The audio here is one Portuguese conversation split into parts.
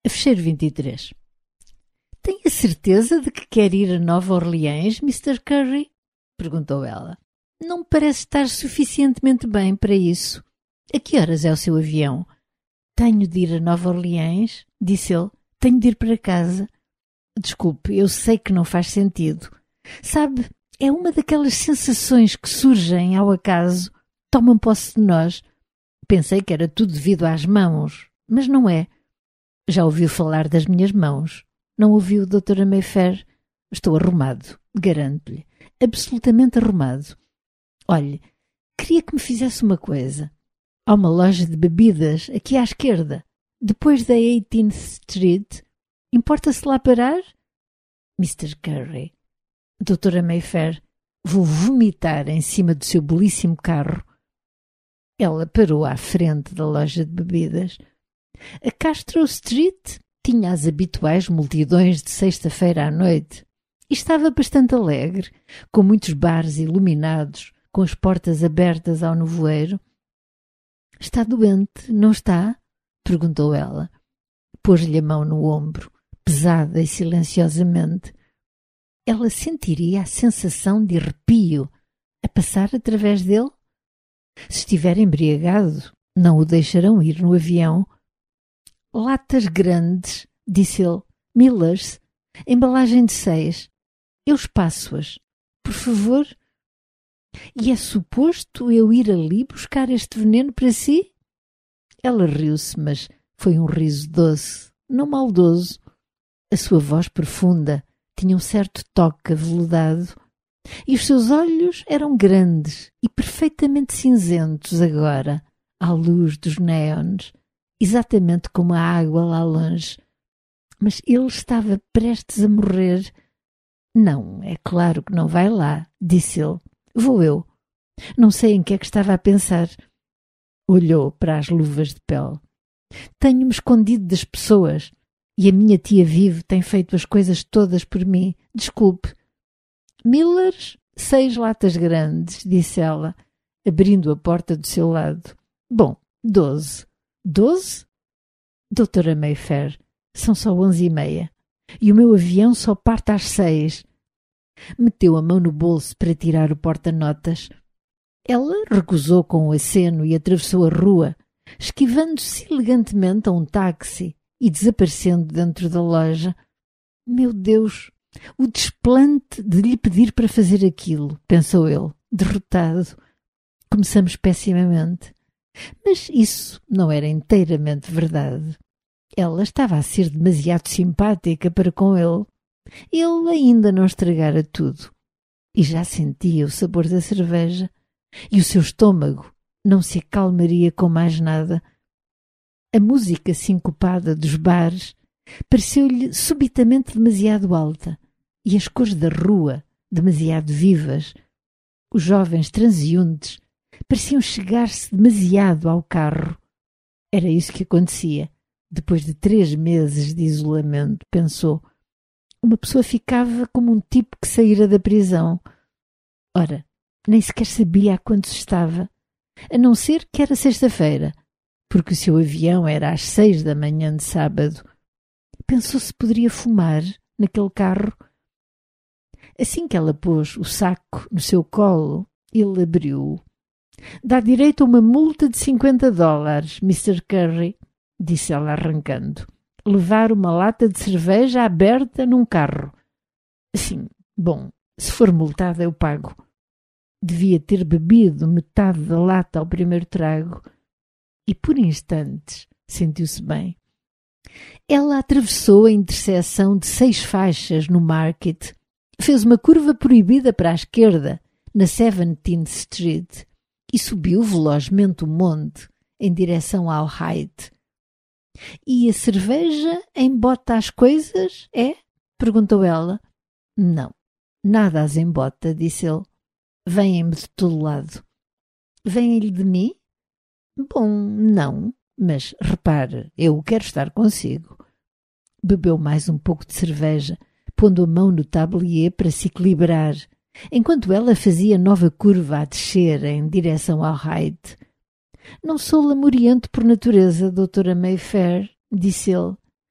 Fecheiro 23. Tem a certeza de que quer ir a Nova Orleans, Mr. Curry? Perguntou ela. Não me parece estar suficientemente bem para isso. A que horas é o seu avião? Tenho de ir a Nova Orleans, disse ele. Tenho de ir para casa. Desculpe, eu sei que não faz sentido. Sabe, é uma daquelas sensações que surgem ao acaso, tomam posse de nós. Pensei que era tudo devido às mãos, mas não é. Já ouviu falar das minhas mãos? Não ouviu, doutora Mayfair? Estou arrumado, garanto-lhe. Absolutamente arrumado. Olhe, queria que me fizesse uma coisa. Há uma loja de bebidas aqui à esquerda, depois da 18th Street. Importa-se lá parar? Mr. Curry, doutora Mayfair, vou vomitar em cima do seu belíssimo carro. Ela parou à frente da loja de bebidas. A Castro Street tinha as habituais multidões de sexta-feira à noite e estava bastante alegre, com muitos bares iluminados, com as portas abertas ao nevoeiro. — Está doente, não está? Perguntou ela. Pôs-lhe a mão no ombro, pesada e silenciosamente. Ela sentiria a sensação de arrepio a passar através dele? Se estiver embriagado, não o deixarão ir no avião. Latas grandes, disse ele. Millers, embalagem de 6. Eu espaço-as. Por favor. E é suposto eu ir ali buscar este veneno para si? Ela riu-se, mas foi um riso doce, não maldoso. A sua voz profunda tinha um certo toque aveludado e os seus olhos eram grandes e perfeitamente cinzentos agora, à luz dos néons, exatamente como a água lá longe. Mas ele estava prestes a morrer. Não, é claro que não vai lá, disse ele. Vou eu. Não sei em que é que estava a pensar. Olhou para as luvas de pele. Tenho-me escondido das pessoas e a minha tia vive tem feito as coisas todas por mim. Desculpe. Millers, 6 latas grandes, disse ela, abrindo a porta do seu lado. Bom, 12. 12? Doutora Mayfair, são só 11h30 e o meu avião só parte às 6. Meteu a mão no bolso para tirar o porta-notas. Ela recusou com um aceno e atravessou a rua, esquivando-se elegantemente a um táxi e desaparecendo dentro da loja. Meu Deus, o desplante de lhe pedir para fazer aquilo, pensou ele, derrotado. Começamos pessimamente. Mas isso não era inteiramente verdade. Ela estava a ser demasiado simpática para com ele. Ele ainda não estragara tudo. E já sentia o sabor da cerveja. E o seu estômago não se acalmaria com mais nada. A música sincopada dos bares pareceu-lhe subitamente demasiado alta e as cores da rua demasiado vivas. Os jovens transeuntes pareciam chegar-se demasiado ao carro. Era isso que acontecia. Depois de 3 meses de isolamento, pensou, uma pessoa ficava como um tipo que saíra da prisão. Ora, nem sequer sabia a quanto estava, a não ser que era sexta-feira, porque o seu avião era às 6 da manhã de sábado. Pensou se poderia fumar naquele carro. Assim que ela pôs o saco no seu colo, ele abriu-o. Dá direito a uma multa de $50, Mr. Curry, disse ela arrancando. Levar uma lata de cerveja aberta num carro. Sim, bom, se for multada eu pago. Devia ter bebido metade da lata ao primeiro trago. E por instantes sentiu-se bem. Ela atravessou a interseção de 6 faixas no Market, fez uma curva proibida para a esquerda, na 17th Street, e subiu velozmente o monte em direção ao Hyde. E a cerveja embota as coisas, é? Perguntou ela. Não, nada as embota, disse ele. Vêm-me de todo lado. Vêm-lhe de mim? Bom, não, mas repare, eu quero estar consigo. Bebeu mais um pouco de cerveja, pondo a mão no tablier para se equilibrar, enquanto ela fazia nova curva a descer em direção ao Hyde. Não sou lamuriento por natureza, doutora Mayfair, disse ele,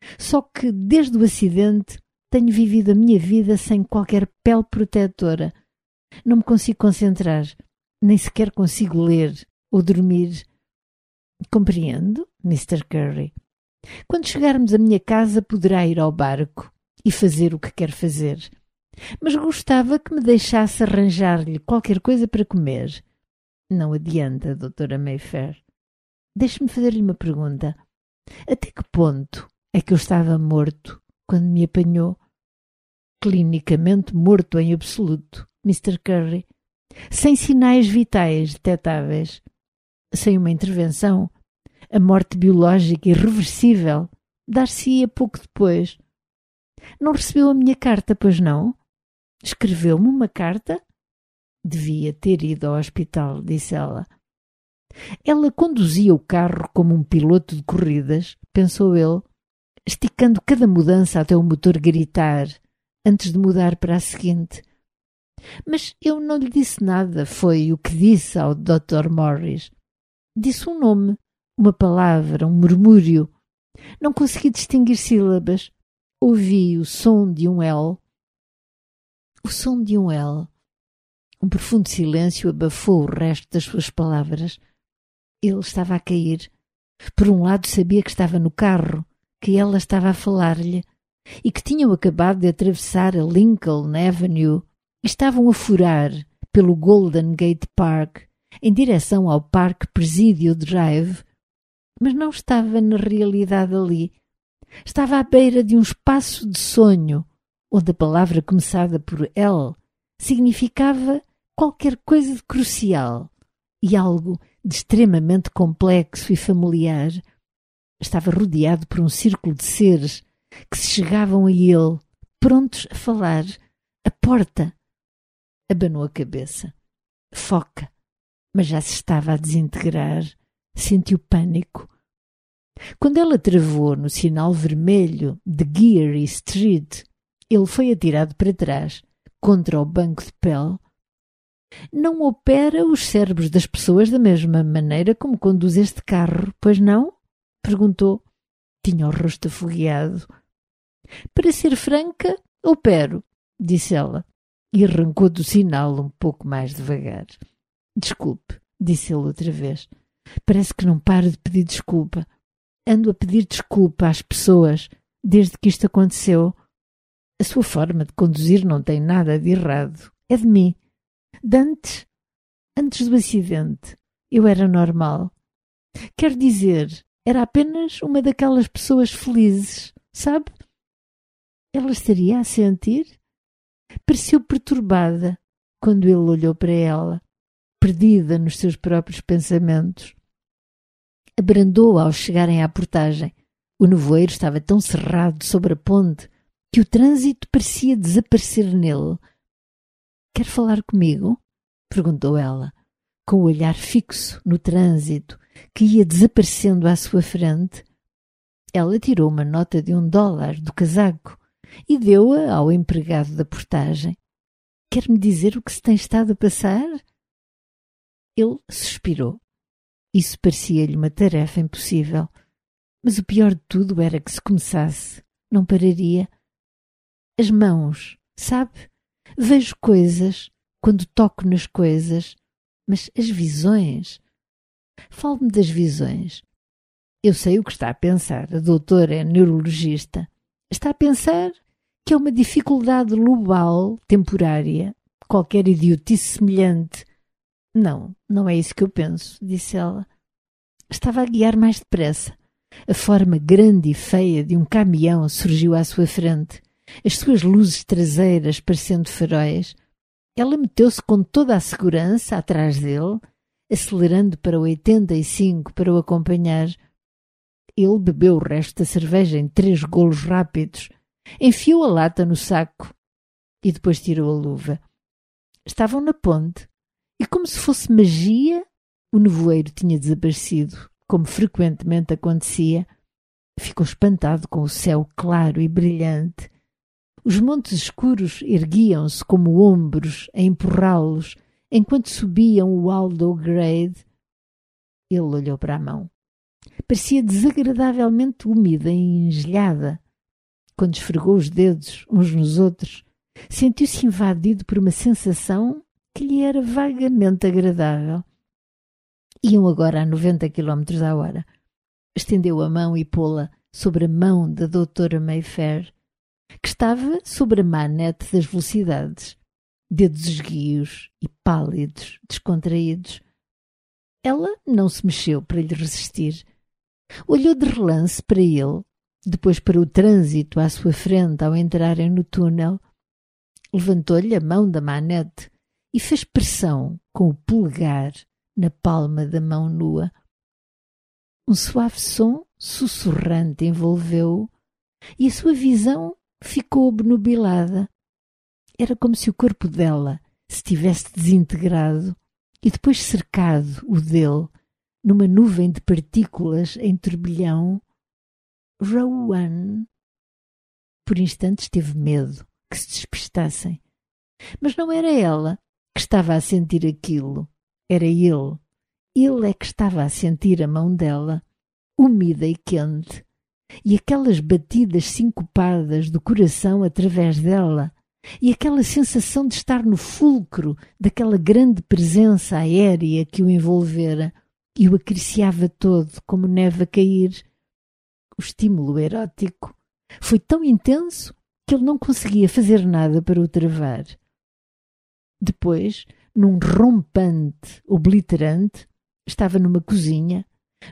Só que desde o acidente tenho vivido a minha vida sem qualquer pele protetora. Não me consigo concentrar, nem sequer consigo ler ou dormir. Compreendo, Mr. Curry. Quando chegarmos à minha casa poderá ir ao barco e fazer o que quer fazer. Mas gostava que me deixasse arranjar-lhe qualquer coisa para comer. Não adianta, doutora Mayfair. Deixe-me fazer-lhe uma pergunta. Até que ponto é que eu estava morto quando me apanhou? Clinicamente morto em absoluto, Mr. Curry. Sem sinais vitais detetáveis. Sem uma intervenção, a morte biológica irreversível dar-se-ia pouco depois. Não recebeu a minha carta, pois não? Escreveu-me uma carta? Devia ter ido ao hospital, disse ela. Ela conduzia o carro como um piloto de corridas, pensou ele, esticando cada mudança até o motor gritar, antes de mudar para a seguinte. Mas eu não lhe disse nada, foi o que disse ao Dr. Morris. Disse um nome, uma palavra, um murmúrio. Não consegui distinguir sílabas. Ouvi o som de um L. O som de um L. Um profundo silêncio abafou o resto das suas palavras. Ele estava a cair. Por um lado sabia que estava no carro, que ela estava a falar-lhe, e que tinham acabado de atravessar a Lincoln Avenue e estavam a furar pelo Golden Gate Park em direção ao Park Presidio Drive, mas não estava na realidade ali. Estava à beira de um espaço de sonho, onde a palavra começada por L significava qualquer coisa de crucial e algo de extremamente complexo e familiar. Estava rodeado por um círculo de seres que se chegavam a ele, prontos a falar. A porta! Abanou a cabeça. Foca! Mas já se estava a desintegrar. Sentiu pânico. Quando ela travou no sinal vermelho de Geary Street, ele foi atirado para trás, contra o banco de pele. Não opera os cérebros das pessoas da mesma maneira como conduz este carro, pois não? Perguntou. Tinha o rosto afogueado. Para ser franca, opero, disse ela, e arrancou do sinal um pouco mais devagar. Desculpe, disse ele outra vez. Parece que não paro de pedir desculpa. Ando a pedir desculpa às pessoas desde que isto aconteceu. A sua forma de conduzir não tem nada de errado. É de mim. De antes do acidente, eu era normal. Quer dizer, era apenas uma daquelas pessoas felizes, sabe? Ela estaria a sentir? Pareceu perturbada quando ele olhou para ela, perdida nos seus próprios pensamentos. Abrandou ao chegarem à portagem. O nevoeiro estava tão cerrado sobre a ponte que o trânsito parecia desaparecer nele. Quer falar comigo? Perguntou ela, com o olhar fixo no trânsito que ia desaparecendo à sua frente. Ela tirou uma nota de $1 do casaco e deu-a ao empregado da portagem. Quer-me dizer o que se tem estado a passar? Ele suspirou. Isso parecia-lhe uma tarefa impossível. Mas o pior de tudo era que se começasse, não pararia. As mãos, sabe? Vejo coisas quando toco nas coisas, mas as visões... Fale-me das visões. Eu sei o que está a pensar. A doutora é neurologista. Está a pensar que é uma dificuldade global, temporária, qualquer idiotice semelhante. Não, não é isso que eu penso, disse ela. Estava a guiar mais depressa. A forma grande e feia de um caminhão surgiu à sua frente, as suas luzes traseiras parecendo faróis. Ela meteu-se com toda a segurança atrás dele, acelerando para 85 para o acompanhar. Ele bebeu o resto da cerveja em 3 golos rápidos, enfiou a lata no saco e depois tirou a luva. Estavam na ponte e, como se fosse magia, o nevoeiro tinha desaparecido, como frequentemente acontecia. Ficou espantado com o céu claro e brilhante. Os montes escuros erguiam-se como ombros a empurrá-los enquanto subiam o Aldo Grade. Ele olhou para a mão. Parecia desagradavelmente úmida e engelhada. Quando esfregou os dedos uns nos outros, sentiu-se invadido por uma sensação que lhe era vagamente agradável. Iam agora a 90 km/h. Estendeu a mão e pô-la sobre a mão da doutora Mayfair, que estava sobre a manete das velocidades, dedos esguios e pálidos, descontraídos. Ela não se mexeu para lhe resistir. Olhou de relance para ele, depois para o trânsito à sua frente ao entrarem no túnel. Levantou-lhe a mão da manete e fez pressão com o polegar na palma da mão nua. Um suave som sussurrante envolveu-o e a sua visão ficou obnubilada. Era como se o corpo dela se tivesse desintegrado e depois cercado o dele numa nuvem de partículas em turbilhão. Rowan. Por instantes teve medo que se despistassem. Mas não era ela que estava a sentir aquilo. Era ele. Ele é que estava a sentir a mão dela, úmida e quente, e aquelas batidas sincopadas do coração através dela, e aquela sensação de estar no fulcro daquela grande presença aérea que o envolvera e o acariciava todo como neve a cair. O estímulo erótico foi tão intenso que ele não conseguia fazer nada para o travar. Depois, num rompante obliterante, estava numa cozinha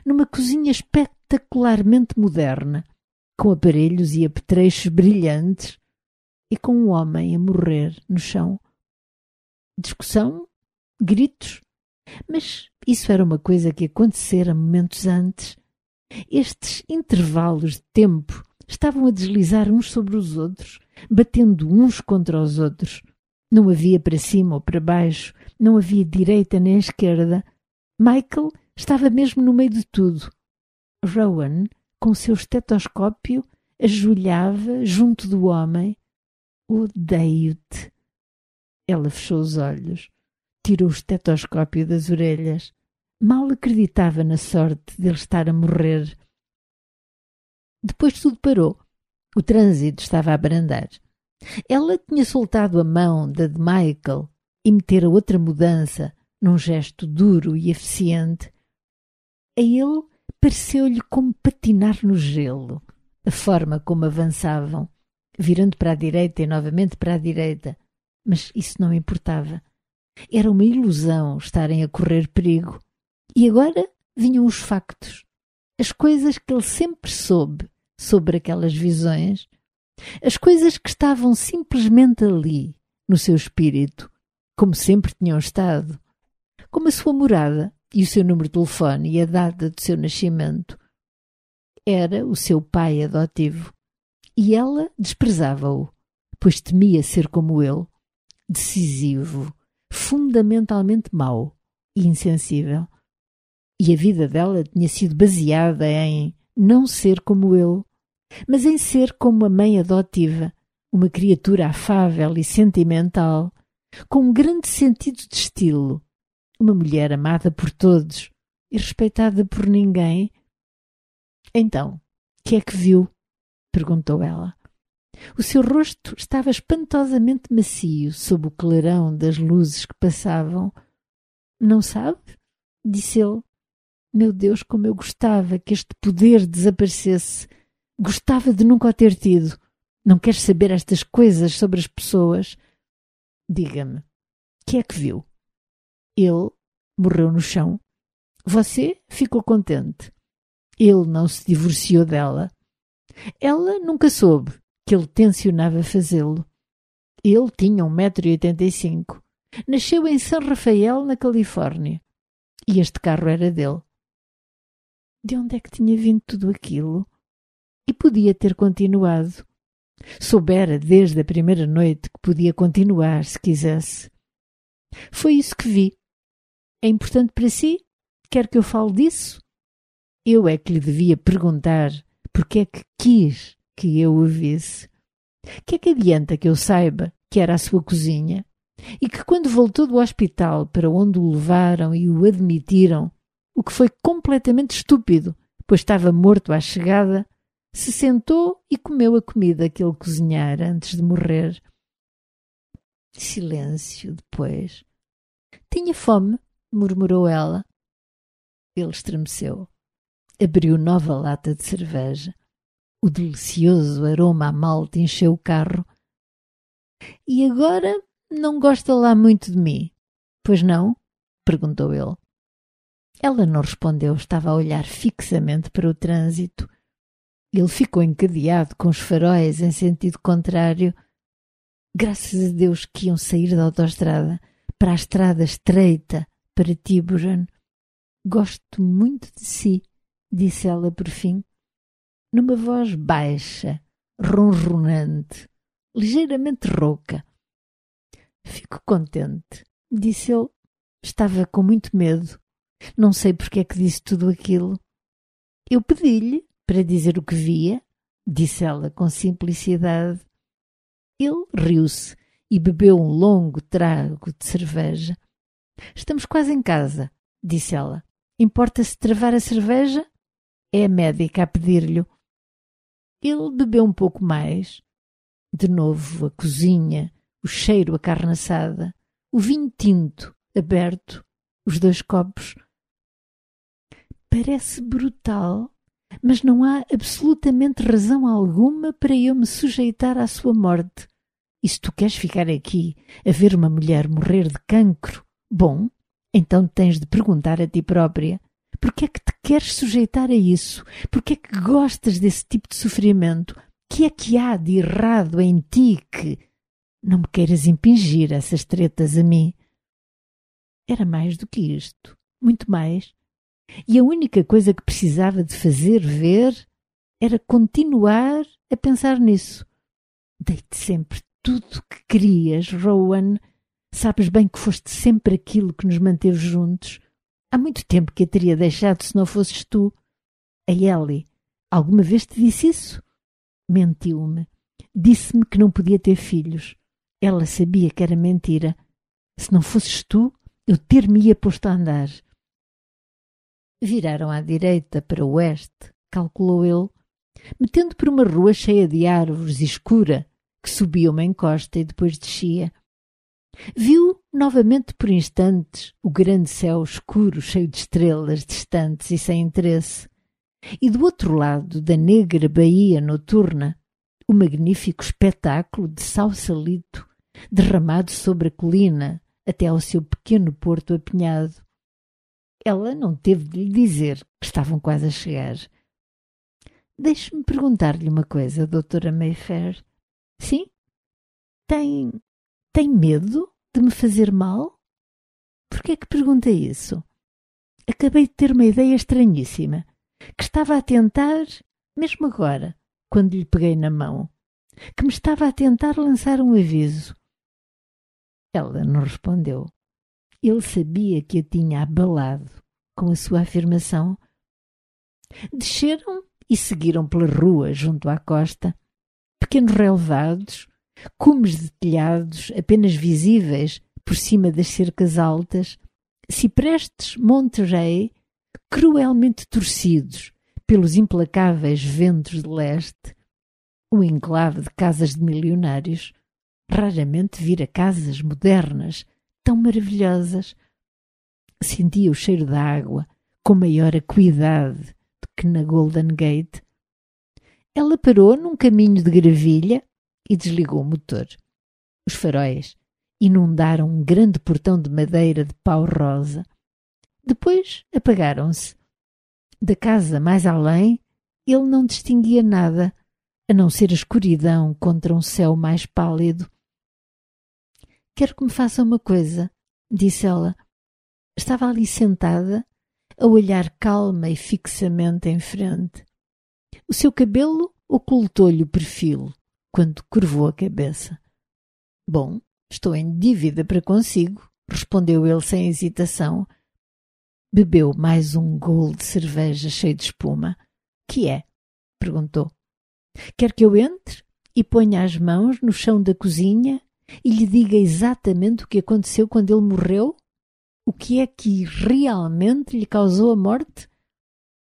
espetacularmente moderna, com aparelhos e apetrechos brilhantes, e com um homem a morrer no chão. Discussão, gritos, mas isso era uma coisa que acontecera momentos antes. Estes intervalos de tempo estavam a deslizar uns sobre os outros, batendo uns contra os outros. Não havia para cima ou para baixo, não havia direita nem esquerda. Michael estava mesmo no meio de tudo. Rowan, com o seu estetoscópio, ajoelhava junto do homem. Odeio-te. Ela fechou os olhos, tirou o estetoscópio das orelhas. Mal acreditava na sorte de ele estar a morrer. Depois tudo parou. O trânsito estava a abrandar. Ela tinha soltado a mão da de Michael e metera outra mudança num gesto duro e eficiente. A ele pareceu-lhe como patinar no gelo, a forma como avançavam, virando para a direita e novamente para a direita. Mas isso não importava. Era uma ilusão estarem a correr perigo. E agora vinham os factos, as coisas que ele sempre soube sobre aquelas visões, as coisas que estavam simplesmente ali, no seu espírito, como sempre tinham estado, como a sua morada e o seu número de telefone e a data do seu nascimento. Era o seu pai adotivo. E ela desprezava-o, pois temia ser como ele, decisivo, fundamentalmente mau e insensível. E a vida dela tinha sido baseada em não ser como ele, mas em ser como a mãe adotiva, uma criatura afável e sentimental, com um grande sentido de estilo, uma mulher amada por todos e respeitada por ninguém. Então, que é que viu? Perguntou ela. O seu rosto estava espantosamente macio sob o clarão das luzes que passavam. Não sabe? Disse ele. Meu Deus, como eu gostava que este poder desaparecesse. Gostava de nunca o ter tido. Não queres saber estas coisas sobre as pessoas? Diga-me, que é que viu? Ele morreu no chão. Você ficou contente. Ele não se divorciou dela. Ela nunca soube que ele tencionava fazê-lo. Ele tinha 1,85 m. Nasceu em San Rafael, na Califórnia. E este carro era dele. De onde é que tinha vindo tudo aquilo? E podia ter continuado. Soubera desde a primeira noite que podia continuar se quisesse. Foi isso que vi. É importante para si? Quer que eu fale disso? Eu é que lhe devia perguntar porque é que quis que eu o visse. Que é que adianta que eu saiba que era a sua cozinha e que quando voltou do hospital para onde o levaram e o admitiram, o que foi completamente estúpido, pois estava morto à chegada, se sentou e comeu a comida que ele cozinhara antes de morrer. Silêncio depois. Tinha fome, murmurou ela. Ele estremeceu. Abriu nova lata de cerveja. O delicioso aroma à malta encheu o carro. E agora não gosta lá muito de mim, pois não? Perguntou ele. Ela não respondeu, estava a olhar fixamente para o trânsito. Ele ficou encadeado com os faróis em sentido contrário. Graças a Deus que iam sair da autoestrada para a estrada estreita para Tiburon. Gosto muito de si, disse ela por fim, numa voz baixa, ronronante, ligeiramente rouca. Fico contente, disse ele. Estava com muito medo. Não sei porque é que disse tudo aquilo. Eu pedi-lhe para dizer o que via, disse ela com simplicidade. Ele riu-se e bebeu um longo trago de cerveja. Estamos quase em casa, disse ela. Importa-se travar a cerveja? É a médica a pedir-lhe. Ele bebeu um pouco mais. De novo a cozinha, o cheiro a carne assada, o vinho tinto aberto, os 2 copos. Parece brutal, mas não há absolutamente razão alguma para eu me sujeitar à sua morte. E se tu queres ficar aqui a ver uma mulher morrer de cancro, bom, então tens de perguntar a ti própria. Porquê é que te queres sujeitar a isso? Porquê é que gostas desse tipo de sofrimento? Que é que há de errado em ti que... Não me queiras impingir essas tretas a mim. Era mais do que isto, muito mais. E a única coisa que precisava de fazer ver era continuar a pensar nisso. Dei-te sempre tudo o que querias, Rowan. Sabes bem que foste sempre aquilo que nos manteve juntos. Há muito tempo que a teria deixado se não fosses tu. A Ellie alguma vez te disse isso? Mentiu-me. Disse-me que não podia ter filhos. Ela sabia que era mentira. Se não fosses tu, eu ter-me-ia posto a andar. Viraram à direita para o oeste, calculou ele, metendo por uma rua cheia de árvores e escura, que subia uma encosta e depois descia. Viu novamente por instantes o grande céu escuro cheio de estrelas distantes e sem interesse, e do outro lado da negra baía noturna o magnífico espetáculo de Sausalito derramado sobre a colina até ao seu pequeno porto apinhado. Ela não teve de lhe dizer que estavam quase a chegar. Deixe-me perguntar-lhe uma coisa, doutora Mayfair. Sim? Tem medo de me fazer mal? Por que é que pergunta isso? Acabei de ter uma ideia estranhíssima, que estava a tentar, mesmo agora, quando lhe peguei na mão, que me estava a tentar lançar um aviso. Ela não respondeu. Ele sabia que a tinha abalado com a sua afirmação. Desceram e seguiram pela rua junto à costa, pequenos relevados, cumes de telhados apenas visíveis por cima das cercas altas, ciprestes Monterey cruelmente torcidos pelos implacáveis ventos de leste, um enclave de casas de milionários. Raramente vira casas modernas tão maravilhosas. Sentia o cheiro da água com maior acuidade do que na Golden Gate. Ela parou num caminho de gravilha e desligou o motor. Os faróis inundaram um grande portão de madeira de pau rosa. Depois apagaram-se. Da casa mais além, ele não distinguia nada, a não ser a escuridão contra um céu mais pálido. Quero que me faça uma coisa, disse ela. Estava ali sentada, a olhar calma e fixamente em frente. O seu cabelo ocultou-lhe o perfil quando curvou a cabeça. Bom, estou em dívida para consigo, respondeu ele sem hesitação. Bebeu mais um golo de cerveja cheio de espuma. Que é? Perguntou. Quer que eu entre e ponha as mãos no chão da cozinha e lhe diga exatamente o que aconteceu quando ele morreu? O que é que realmente lhe causou a morte?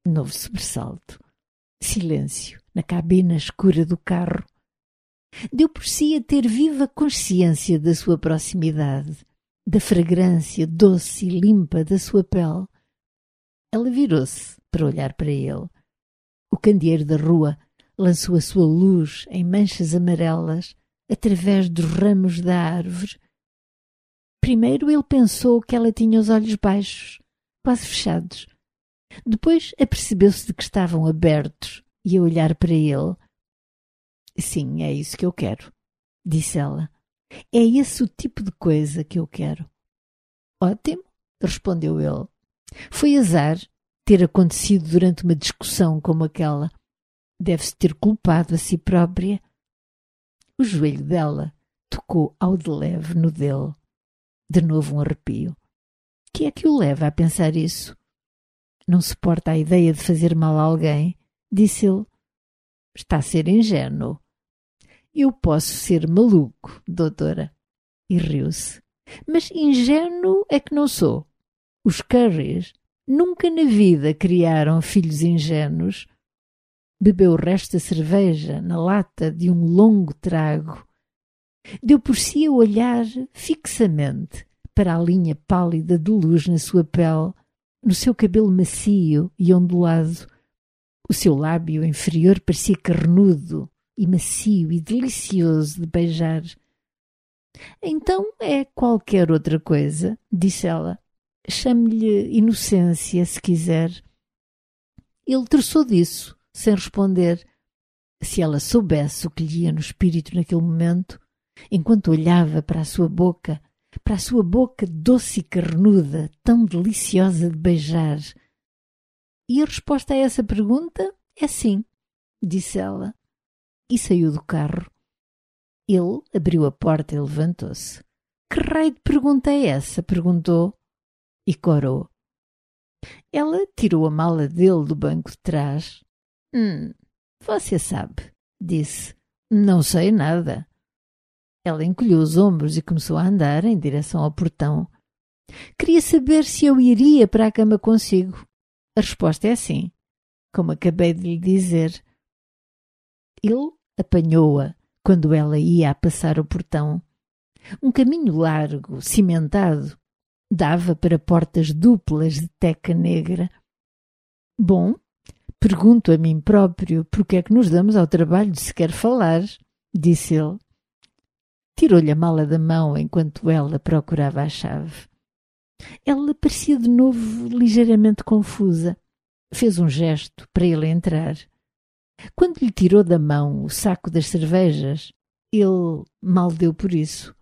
Novo sobressalto. Silêncio na cabina escura do carro. Deu por si a ter viva consciência da sua proximidade, da fragrância doce e limpa da sua pele. Ela virou-se para olhar para ele. O candeeiro da rua lançou a sua luz em manchas amarelas através dos ramos da árvore. Primeiro ele pensou que ela tinha os olhos baixos, quase fechados. Depois apercebeu-se de que estavam abertos e a olhar para ele. Sim, é isso que eu quero, disse ela. É esse o tipo de coisa que eu quero. Ótimo, respondeu ele. Foi azar ter acontecido durante uma discussão como aquela. Deve-se ter culpado a si própria. O joelho dela tocou ao de leve no dele. De novo um arrepio. Que é que o leva a pensar isso? Não suporta a ideia de fazer mal a alguém, disse ele. Está a ser ingênuo. Eu posso ser maluco, doutora. E riu-se. Mas ingênuo é que não sou. Os Currys nunca na vida criaram filhos ingênuos. Bebeu o resto da cerveja na lata de um longo trago. Deu por si a olhar fixamente para a linha pálida de luz na sua pele, no seu cabelo macio e ondulado. O seu lábio inferior parecia carnudo e macio e delicioso de beijar. Então é qualquer outra coisa, disse ela. Chame-lhe inocência, se quiser. Ele terçou disso, sem responder. Se ela soubesse o que lhe ia no espírito naquele momento, enquanto olhava para a sua boca doce e carnuda, tão deliciosa de beijar. E a resposta a essa pergunta é sim, disse ela, e saiu do carro. Ele abriu a porta e levantou-se. Que raio de pergunta é essa? Perguntou e corou. Ela tirou a mala dele do banco de trás. Você sabe, disse. Não sei nada. Ela encolheu os ombros e começou a andar em direção ao portão. Queria saber se eu iria para a cama consigo. A resposta é sim, como acabei de lhe dizer. Ele apanhou-a quando ela ia a passar o portão. Um caminho largo, cimentado, dava para portas duplas de teca negra. Bom, pergunto a mim próprio por que é que nos damos ao trabalho de sequer falar, disse ele. Tirou-lhe a mala da mão enquanto ela procurava a chave. Ela parecia de novo ligeiramente confusa. Fez um gesto para ele entrar. Quando lhe tirou da mão o saco das cervejas, ele mal deu por isso.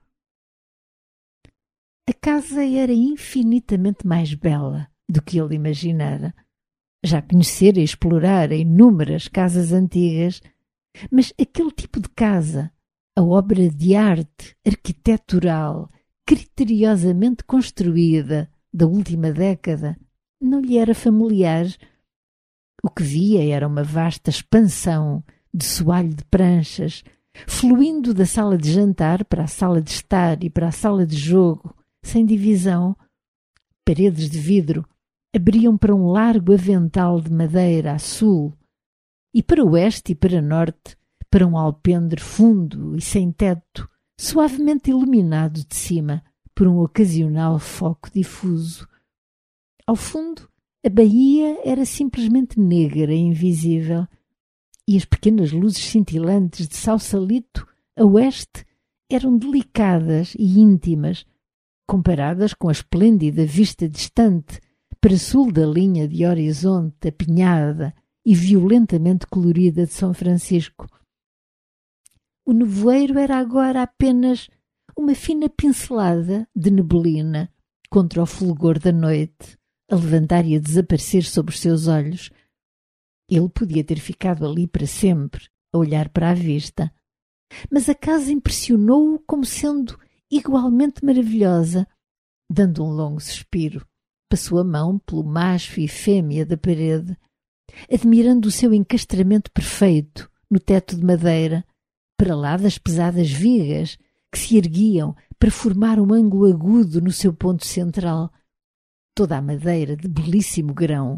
A casa era infinitamente mais bela do que ele imaginara. Já conhecera e explorara inúmeras casas antigas, mas aquele tipo de casa, a obra de arte arquitetural criteriosamente construída da última década, não lhe era familiar. O que via era uma vasta expansão de soalho de pranchas, fluindo da sala de jantar para a sala de estar e para a sala de jogo, sem divisão. Paredes de vidro abriam para um largo avental de madeira a sul, e para oeste e para norte, para um alpendre fundo e sem teto, suavemente iluminado de cima por um ocasional foco difuso. Ao fundo, a baía era simplesmente negra e invisível, e as pequenas luzes cintilantes de Sausalito, a oeste, eram delicadas e íntimas, comparadas com a esplêndida vista distante para sul da linha de horizonte apinhada e violentamente colorida de São Francisco. O nevoeiro era agora apenas uma fina pincelada de neblina contra o fulgor da noite, a levantar e a desaparecer sobre os seus olhos. Ele podia ter ficado ali para sempre, a olhar para a vista. Mas a casa impressionou-o como sendo igualmente maravilhosa. Dando um longo suspiro, passou a mão pelo macho e fêmea da parede, admirando o seu encastramento perfeito no teto de madeira, para lá das pesadas vigas que se erguiam para formar um ângulo agudo no seu ponto central. Toda a madeira de belíssimo grão,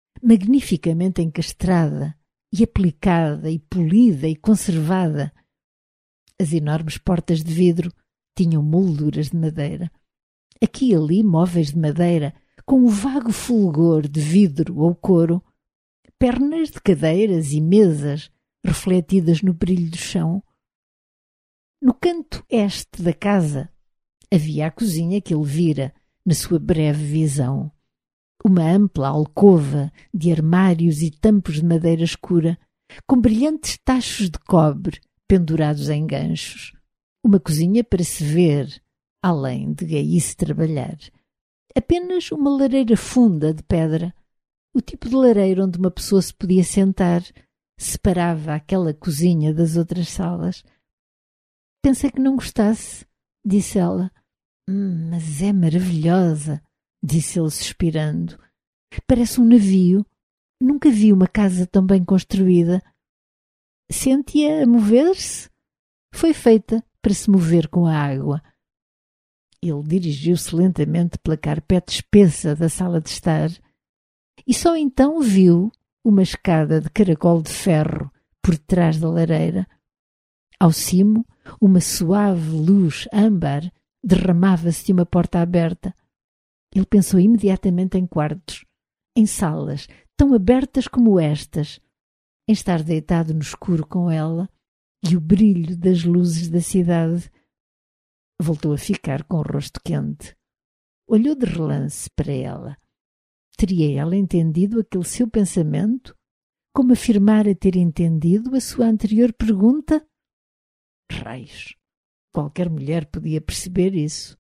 magnificamente encastrada e aplicada e polida e conservada. As enormes portas de vidro tinham molduras de madeira. Aqui e ali móveis de madeira com um vago fulgor de vidro ou couro, pernas de cadeiras e mesas refletidas no brilho do chão. No canto este da casa havia a cozinha que ele vira na sua breve visão. Uma ampla alcova de armários e tampos de madeira escura, com brilhantes tachos de cobre pendurados em ganchos. Uma cozinha para se ver, além de aí se trabalhar. Apenas uma lareira funda de pedra, o tipo de lareira onde uma pessoa se podia sentar, separava aquela cozinha das outras salas. Pensei que não gostasse, disse ela. Mas é maravilhosa, disse ele suspirando. Parece um navio. Nunca vi uma casa tão bem construída. Sente-a a mover-se? Foi feita para se mover com a água. Ele dirigiu-se lentamente pela carpete espessa da sala de estar e só então viu uma escada de caracol de ferro por detrás da lareira. Ao cimo, uma suave luz âmbar derramava-se de uma porta aberta. Ele pensou imediatamente em quartos, em salas tão abertas como estas, em estar deitado no escuro com ela e o brilho das luzes da cidade. Voltou a ficar com o rosto quente. Olhou de relance para ela. Teria ela entendido aquele seu pensamento, como afirmara ter entendido a sua anterior pergunta? Raios! Qualquer mulher podia perceber isso.